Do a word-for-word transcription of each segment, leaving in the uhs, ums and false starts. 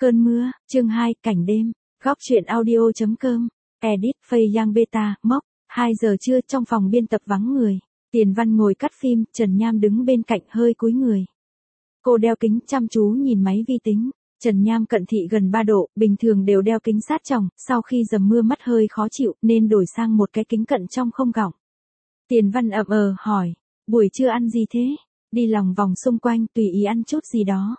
Cơn mưa, chương hai, cảnh đêm, góc truyện audio.com, edit, Phây Giang Beta, mốc, hai giờ trưa trong phòng biên tập vắng người. Tiền Văn ngồi cắt phim, Trần Nham đứng bên cạnh hơi cúi người. Cô đeo kính chăm chú nhìn máy vi tính. Trần Nham cận thị gần ba độ, bình thường đều đeo kính sát tròng, sau khi dầm mưa mắt hơi khó chịu nên đổi sang một cái kính cận trong không gọng. Tiền Văn ậm ờ hỏi, buổi trưa ăn gì thế? Đi lòng vòng xung quanh tùy ý ăn chút gì đó.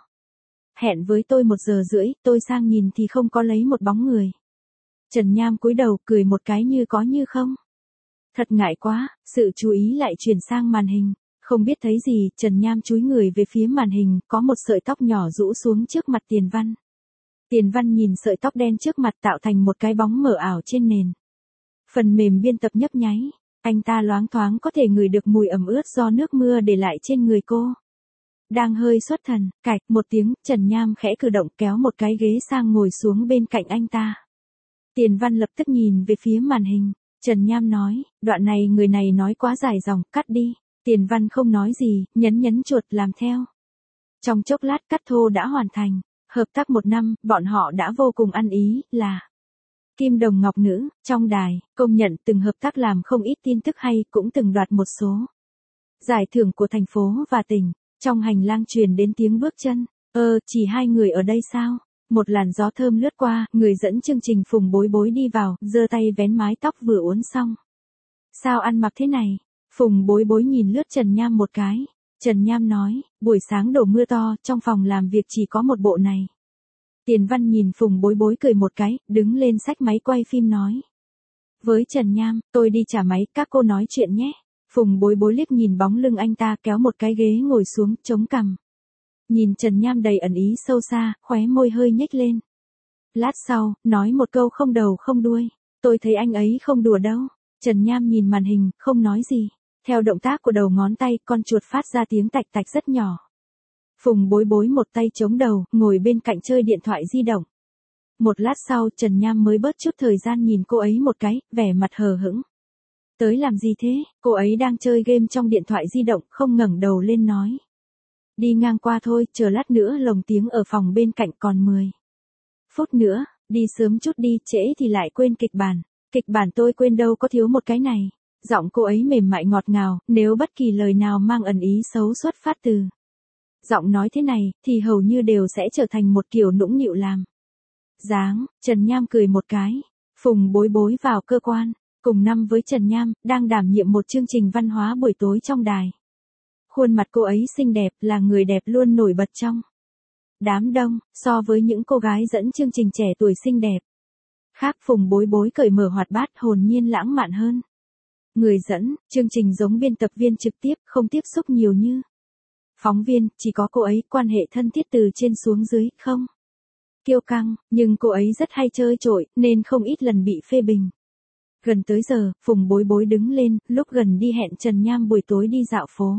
Hẹn với tôi một giờ rưỡi, tôi sang nhìn thì không có lấy một bóng người. Trần Nham cúi đầu cười một cái như có như không. Thật ngại quá, sự chú ý lại chuyển sang màn hình. Không biết thấy gì, Trần Nham chúi người về phía màn hình, có một sợi tóc nhỏ rũ xuống trước mặt Tiền Văn. Tiền Văn nhìn sợi tóc đen trước mặt tạo thành một cái bóng mờ ảo trên nền. Phần mềm biên tập nhấp nháy, anh ta loáng thoáng có thể ngửi được mùi ẩm ướt do nước mưa để lại trên người cô. Đang hơi xuất thần, cạch một tiếng, Trần Nham khẽ cử động kéo một cái ghế sang ngồi xuống bên cạnh anh ta. Tiền Văn lập tức nhìn về phía màn hình, Trần Nham nói, đoạn này người này nói quá dài dòng, cắt đi. Tiền Văn không nói gì, nhấn nhấn chuột làm theo. Trong chốc lát cắt thô đã hoàn thành, hợp tác một năm, bọn họ đã vô cùng ăn ý, là Kim Đồng Ngọc Nữ, trong đài, công nhận từng hợp tác làm không ít tin tức hay, cũng từng đoạt một số giải thưởng của thành phố và tỉnh. Trong hành lang truyền đến tiếng bước chân, ơ, chỉ hai người ở đây sao? Một làn gió thơm lướt qua, người dẫn chương trình Phùng Bối Bối đi vào, giơ tay vén mái tóc vừa uốn xong. Sao ăn mặc thế này? Phùng Bối Bối nhìn lướt Trần Nham một cái. Trần Nham nói, buổi sáng đổ mưa to, trong phòng làm việc chỉ có một bộ này. Tiền Văn nhìn Phùng Bối Bối cười một cái, đứng lên xách máy quay phim nói. Với Trần Nham, tôi đi trả máy, các cô nói chuyện nhé. Phùng Bối Bối liếc nhìn bóng lưng anh ta kéo một cái ghế ngồi xuống, chống cằm. Nhìn Trần Nham đầy ẩn ý sâu xa, khóe môi hơi nhếch lên. Lát sau, nói một câu không đầu không đuôi. Tôi thấy anh ấy không đùa đâu. Trần Nham nhìn màn hình, không nói gì. Theo động tác của đầu ngón tay, con chuột phát ra tiếng tạch tạch rất nhỏ. Phùng Bối Bối một tay chống đầu, ngồi bên cạnh chơi điện thoại di động. Một lát sau, Trần Nham mới bớt chút thời gian nhìn cô ấy một cái, vẻ mặt hờ hững. Tới làm gì thế? Cô ấy đang chơi game trong điện thoại di động, không ngẩng đầu lên nói. Đi ngang qua thôi, chờ lát nữa lồng tiếng ở phòng bên cạnh còn mười phút nữa, đi sớm chút đi, trễ thì lại quên kịch bản. Kịch bản tôi quên đâu có thiếu một cái này. Giọng cô ấy mềm mại ngọt ngào, nếu bất kỳ lời nào mang ẩn ý xấu xuất phát từ giọng nói thế này, thì hầu như đều sẽ trở thành một kiểu nũng nịu làm dáng. Trần Nham cười một cái. Phùng Bối Bối vào cơ quan, cùng năm với Trần Nham, đang đảm nhiệm một chương trình văn hóa buổi tối trong đài. Khuôn mặt cô ấy xinh đẹp, là người đẹp luôn nổi bật trong đám đông, so với những cô gái dẫn chương trình trẻ tuổi xinh đẹp khác, Phùng Bối Bối cởi mở hoạt bát, hồn nhiên lãng mạn hơn. Người dẫn, chương trình giống biên tập viên trực tiếp, không tiếp xúc nhiều như phóng viên, chỉ có cô ấy quan hệ thân thiết từ trên xuống dưới, không kiêu căng, nhưng cô ấy rất hay chơi trội, nên không ít lần bị phê bình. Gần tới giờ, Phùng Bối Bối đứng lên, lúc gần đi hẹn Trần Nham buổi tối đi dạo phố.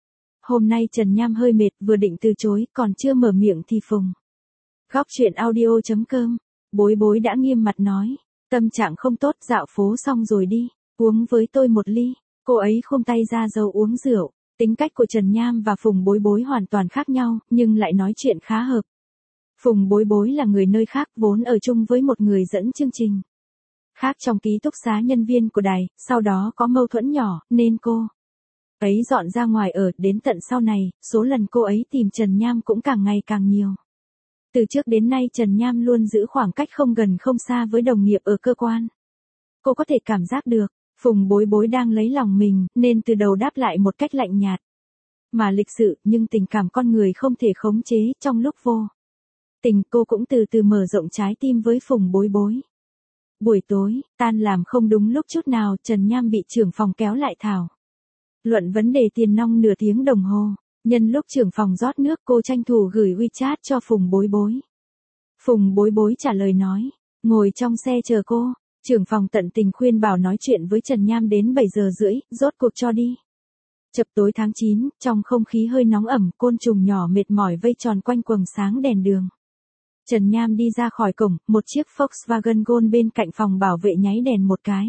Hôm nay Trần Nham hơi mệt, vừa định từ chối, còn chưa mở miệng thì Phùng. Góc truyện audio.com, Bối Bối đã nghiêm mặt nói, tâm trạng không tốt, dạo phố xong rồi đi, uống với tôi một ly. Cô ấy khum tay ra dâu uống rượu. Tính cách của Trần Nham và Phùng Bối Bối hoàn toàn khác nhau, nhưng lại nói chuyện khá hợp. Phùng Bối Bối là người nơi khác, vốn ở chung với một người dẫn chương trình khác trong ký túc xá nhân viên của đài, sau đó có mâu thuẫn nhỏ, nên cô ấy dọn ra ngoài ở. Đến tận sau này, số lần cô ấy tìm Trần Nham cũng càng ngày càng nhiều. Từ trước đến nay Trần Nham luôn giữ khoảng cách không gần không xa với đồng nghiệp ở cơ quan. Cô có thể cảm giác được, Phùng Bối Bối đang lấy lòng mình, nên từ đầu đáp lại một cách lạnh nhạt mà lịch sự, nhưng tình cảm con người không thể khống chế. Trong lúc vô tình, cô cũng từ từ mở rộng trái tim với Phùng Bối Bối. Buổi tối, tan làm không đúng lúc chút nào, Trần Nham bị trưởng phòng kéo lại thảo luận vấn đề tiền nong nửa tiếng đồng hồ. Nhân lúc trưởng phòng rót nước, cô tranh thủ gửi WeChat cho Phùng Bối Bối. Phùng Bối Bối trả lời nói, ngồi trong xe chờ cô. Trưởng phòng tận tình khuyên bảo nói chuyện với Trần Nham đến bảy giờ rưỡi, rốt cuộc cho đi. Chập tối tháng chín, trong không khí hơi nóng ẩm, côn trùng nhỏ mệt mỏi vây tròn quanh quầng sáng đèn đường. Trần Nham đi ra khỏi cổng, một chiếc Volkswagen Gol bên cạnh phòng bảo vệ nháy đèn một cái.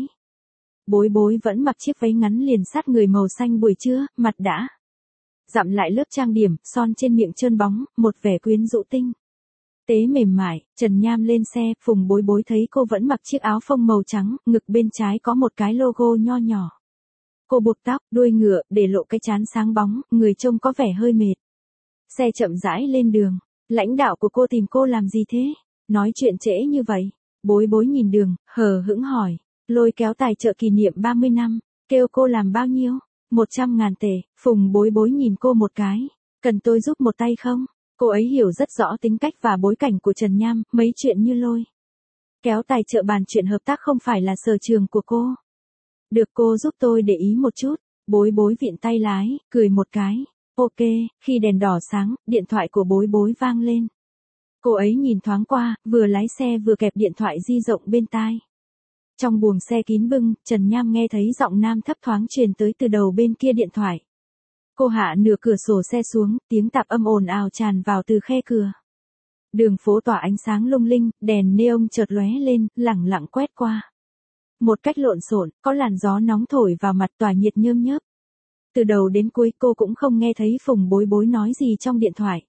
Bối Bối vẫn mặc chiếc váy ngắn liền sát người màu xanh buổi trưa, mặt đã dặm lại lớp trang điểm, son trên miệng trơn bóng, một vẻ quyến rũ tinh tế mềm mại, Trần Nham lên xe, Phùng Bối Bối thấy cô vẫn mặc chiếc áo phông màu trắng, ngực bên trái có một cái logo nho nhỏ. Cô buộc tóc, đuôi ngựa, để lộ cái trán sáng bóng, người trông có vẻ hơi mệt. Xe chậm rãi lên đường. Lãnh đạo của cô tìm cô làm gì thế? Nói chuyện trễ như vậy. Bối Bối nhìn đường, hờ hững hỏi. Lôi kéo tài trợ kỷ niệm ba mươi năm. Kêu cô làm bao nhiêu? một trăm ngàn tệ. Phùng Bối Bối nhìn cô một cái. Cần tôi giúp một tay không? Cô ấy hiểu rất rõ tính cách và bối cảnh của Trần Nham, mấy chuyện như lôi kéo tài trợ bàn chuyện hợp tác không phải là sở trường của cô. Được, cô giúp tôi để ý một chút. Bối Bối vịn tay lái, cười một cái. Ok, khi đèn đỏ sáng, điện thoại của Bối Bối vang lên. Cô ấy nhìn thoáng qua, vừa lái xe vừa kẹp điện thoại di động bên tai. Trong buồng xe kín bưng, Trần Nham nghe thấy giọng nam thấp thoáng truyền tới từ đầu bên kia điện thoại. Cô hạ nửa cửa sổ xe xuống, tiếng tạp âm ồn ào tràn vào từ khe cửa. Đường phố tỏa ánh sáng lung linh, đèn neon chợt lóe lên, lẳng lặng quét qua. Một cách lộn xộn, có làn gió nóng thổi vào mặt tỏa nhiệt nhơm nhớp. Từ đầu đến cuối cô cũng không nghe thấy Phùng Bối Bối nói gì trong điện thoại.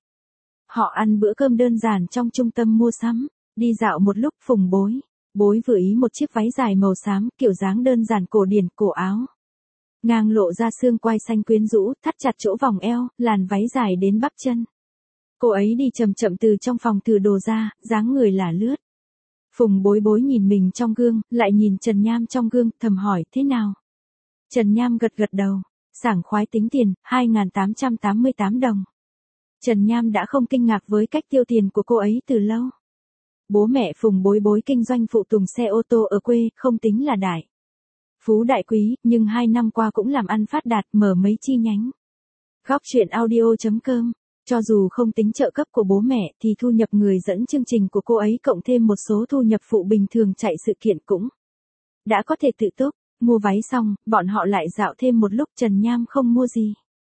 Họ ăn bữa cơm đơn giản trong trung tâm mua sắm, đi dạo một lúc Phùng Bối Bối vừa ý một chiếc váy dài màu xám, kiểu dáng đơn giản cổ điển, cổ áo ngang lộ ra xương quai xanh quyến rũ, thắt chặt chỗ vòng eo, làn váy dài đến bắp chân. Cô ấy đi chậm chậm từ trong phòng thử đồ ra, dáng người là lướt. Phùng Bối Bối nhìn mình trong gương, lại nhìn Trần Nham trong gương, thầm hỏi, thế nào? Trần Nham gật gật đầu, sảng khoái tính tiền, hai nghìn tám trăm tám mươi tám đồng. Trần Nham đã không kinh ngạc với cách tiêu tiền của cô ấy từ lâu. Bố mẹ Phùng Bối Bối kinh doanh phụ tùng xe ô tô ở quê, không tính là đại phú đại quý, nhưng hai năm qua cũng làm ăn phát đạt, mở mấy chi nhánh. Góc truyện audio chấm com. Cho dù không tính trợ cấp của bố mẹ thì thu nhập người dẫn chương trình của cô ấy cộng thêm một số thu nhập phụ bình thường chạy sự kiện cũng đã có thể tự túc. Mua váy xong, bọn họ lại dạo thêm một lúc. Trần Nham không mua gì.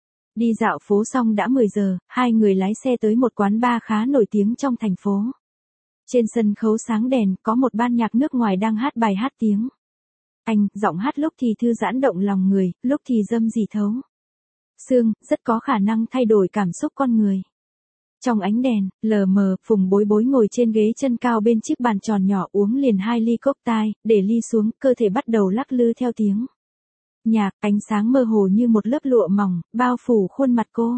Đi dạo phố xong đã mười giờ, hai người lái xe tới một quán bar khá nổi tiếng trong thành phố. Trên sân khấu sáng đèn, có một ban nhạc nước ngoài đang hát bài hát tiếng Anh, giọng hát lúc thì thư giãn động lòng người, lúc thì dâm dì thấu xương, rất có khả năng thay đổi cảm xúc con người. Trong ánh đèn, lờ mờ, Phùng Bối Bối ngồi trên ghế chân cao bên chiếc bàn tròn nhỏ uống liền hai ly cocktail, để ly xuống, cơ thể bắt đầu lắc lư theo tiếng nhạc, ánh sáng mơ hồ như một lớp lụa mỏng, bao phủ khuôn mặt cô.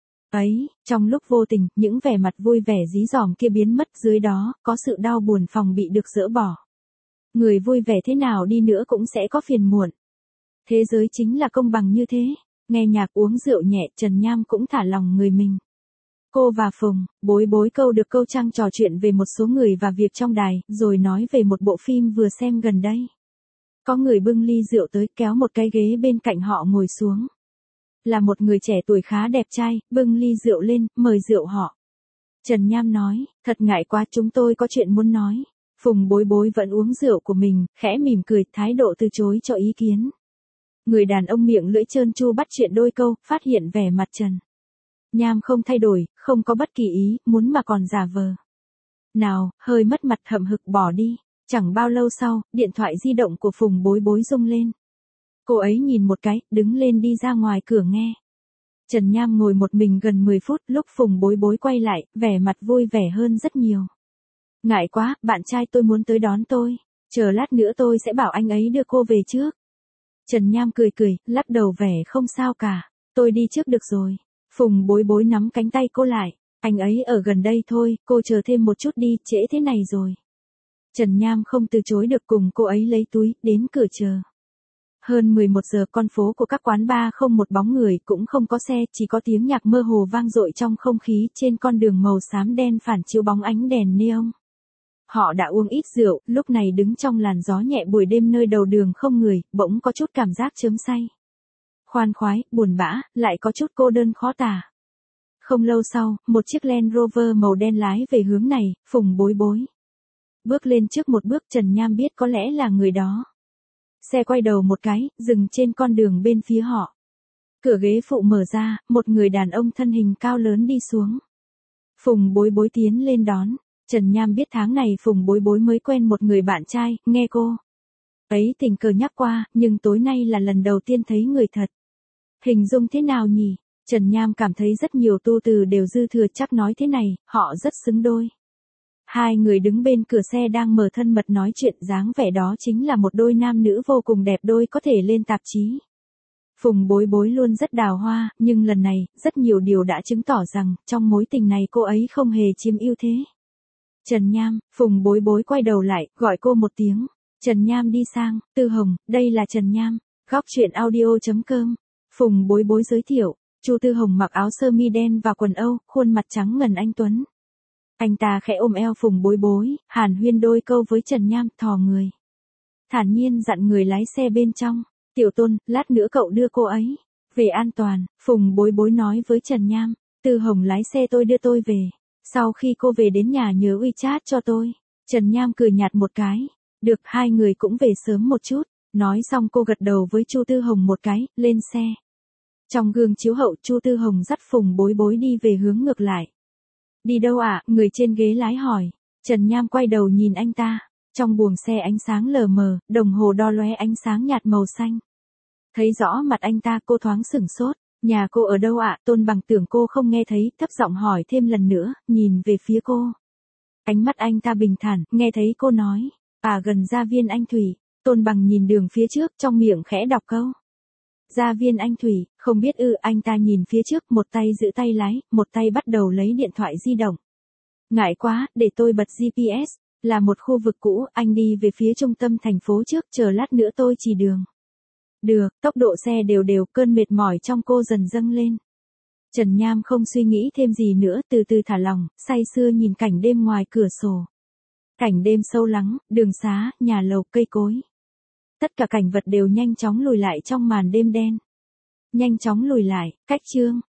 Ấy, trong lúc vô tình, những vẻ mặt vui vẻ dí dỏm kia biến mất, dưới đó, có sự đau buồn phòng bị được dỡ bỏ. Người vui vẻ thế nào đi nữa cũng sẽ có phiền muộn. Thế giới chính là công bằng như thế. Nghe nhạc uống rượu nhẹ, Trần Nham cũng thả lòng người mình. Cô và Phùng Bối Bối câu được câu trăng trò chuyện về một số người và việc trong đài, rồi nói về một bộ phim vừa xem gần đây. Có người bưng ly rượu tới, kéo một cái ghế bên cạnh họ ngồi xuống. Là một người trẻ tuổi khá đẹp trai, bưng ly rượu lên, mời rượu họ. Trần Nham nói, thật ngại quá, chúng tôi có chuyện muốn nói. Phùng Bối Bối vẫn uống rượu của mình, khẽ mỉm cười, thái độ từ chối cho ý kiến. Người đàn ông miệng lưỡi trơn tru bắt chuyện đôi câu, phát hiện vẻ mặt Trần Nham không thay đổi, không có bất kỳ ý, muốn mà còn giả vờ. Nào, hơi mất mặt hậm hực bỏ đi. Chẳng bao lâu sau, điện thoại di động của Phùng Bối Bối rung lên. Cô ấy nhìn một cái, đứng lên đi ra ngoài cửa nghe. Trần Nham ngồi một mình gần mười phút, lúc Phùng Bối Bối quay lại, vẻ mặt vui vẻ hơn rất nhiều. Ngại quá, bạn trai tôi muốn tới đón tôi. Chờ lát nữa tôi sẽ bảo anh ấy đưa cô về trước. Trần Nham cười cười, lắc đầu vẻ không sao cả. Tôi đi trước được rồi. Phùng Bối Bối nắm cánh tay cô lại. Anh ấy ở gần đây thôi, cô chờ thêm một chút đi, trễ thế này rồi. Trần Nham không từ chối được, cùng cô ấy lấy túi, đến cửa chờ. Hơn mười một giờ, con phố của các quán bar không một bóng người, cũng không có xe, chỉ có tiếng nhạc mơ hồ vang dội trong không khí, trên con đường màu xám đen phản chiếu bóng ánh đèn neon. Họ đã uống ít rượu, lúc này đứng trong làn gió nhẹ buổi đêm nơi đầu đường không người, bỗng có chút cảm giác chớm say. Khoan khoái, buồn bã, lại có chút cô đơn khó tả. Không lâu sau, một chiếc Land Rover màu đen lái về hướng này, Phùng Bối Bối bước lên trước một bước. Trần Nham biết có lẽ là người đó. Xe quay đầu một cái, dừng trên con đường bên phía họ. Cửa ghế phụ mở ra, một người đàn ông thân hình cao lớn đi xuống. Phùng Bối Bối tiến lên đón. Trần Nham biết tháng này Phùng Bối Bối mới quen một người bạn trai, nghe cô ấy tình cờ nhắc qua, nhưng tối nay là lần đầu tiên thấy người thật. Hình dung thế nào nhỉ? Trần Nham cảm thấy rất nhiều tu từ đều dư thừa, chắc nói thế này, họ rất xứng đôi. Hai người đứng bên cửa xe đang mở thân mật nói chuyện, dáng vẻ đó chính là một đôi nam nữ vô cùng đẹp đôi có thể lên tạp chí. Phùng Bối Bối luôn rất đào hoa, nhưng lần này, rất nhiều điều đã chứng tỏ rằng, trong mối tình này cô ấy không hề chiếm ưu thế. Trần Nham, Phùng Bối Bối quay đầu lại, gọi cô một tiếng. Trần Nham đi sang, Tư Hồng, đây là Trần Nham, góc chuyện audio chấm com. Phùng Bối Bối giới thiệu, Chu Tư Hồng mặc áo sơ mi đen và quần Âu, khuôn mặt trắng ngần anh tuấn. Anh ta khẽ ôm eo Phùng Bối Bối, hàn huyên đôi câu với Trần Nham, thò người. Thản nhiên dặn người lái xe bên trong, Tiểu Tôn, lát nữa cậu đưa cô ấy về an toàn. Phùng Bối Bối nói với Trần Nham, Tư Hồng lái xe tôi đưa tôi về. Sau khi cô về đến nhà nhớ WeChat cho tôi. Trần Nham cười nhạt một cái. Được, hai người cũng về sớm một chút. Nói xong cô gật đầu với Chu Tư Hồng một cái, lên xe. Trong gương chiếu hậu, Chu Tư Hồng dắt Phùng Bối Bối đi về hướng ngược lại. Đi đâu ạ? À? Người trên ghế lái hỏi. Trần Nham quay đầu nhìn anh ta. Trong buồng xe ánh sáng lờ mờ, đồng hồ đo lóe ánh sáng nhạt màu xanh. Thấy rõ mặt anh ta, cô thoáng sửng sốt. Nhà cô ở đâu ạ? À? Tôn Bằng tưởng cô không nghe thấy, thấp giọng hỏi thêm lần nữa, nhìn về phía cô. Ánh mắt anh ta bình thản, nghe thấy cô nói, à gần Gia Viên Anh Thủy. Tôn Bằng nhìn đường phía trước, trong miệng khẽ đọc câu. Gia Viên Anh Thủy, không biết ư. Anh ta nhìn phía trước, một tay giữ tay lái, một tay bắt đầu lấy điện thoại di động. Ngại quá, để tôi bật giê pê ét. Là một khu vực cũ, anh đi về phía trung tâm thành phố trước, chờ lát nữa tôi chỉ đường. Được, tốc độ xe đều đều, cơn mệt mỏi trong cô dần dâng lên. Trần Nham không suy nghĩ thêm gì nữa, từ từ thả lỏng, say sưa nhìn cảnh đêm ngoài cửa sổ. Cảnh đêm sâu lắng, đường xá, nhà lầu, cây cối. Tất cả cảnh vật đều nhanh chóng lùi lại trong màn đêm đen. Nhanh chóng lùi lại, cách chương.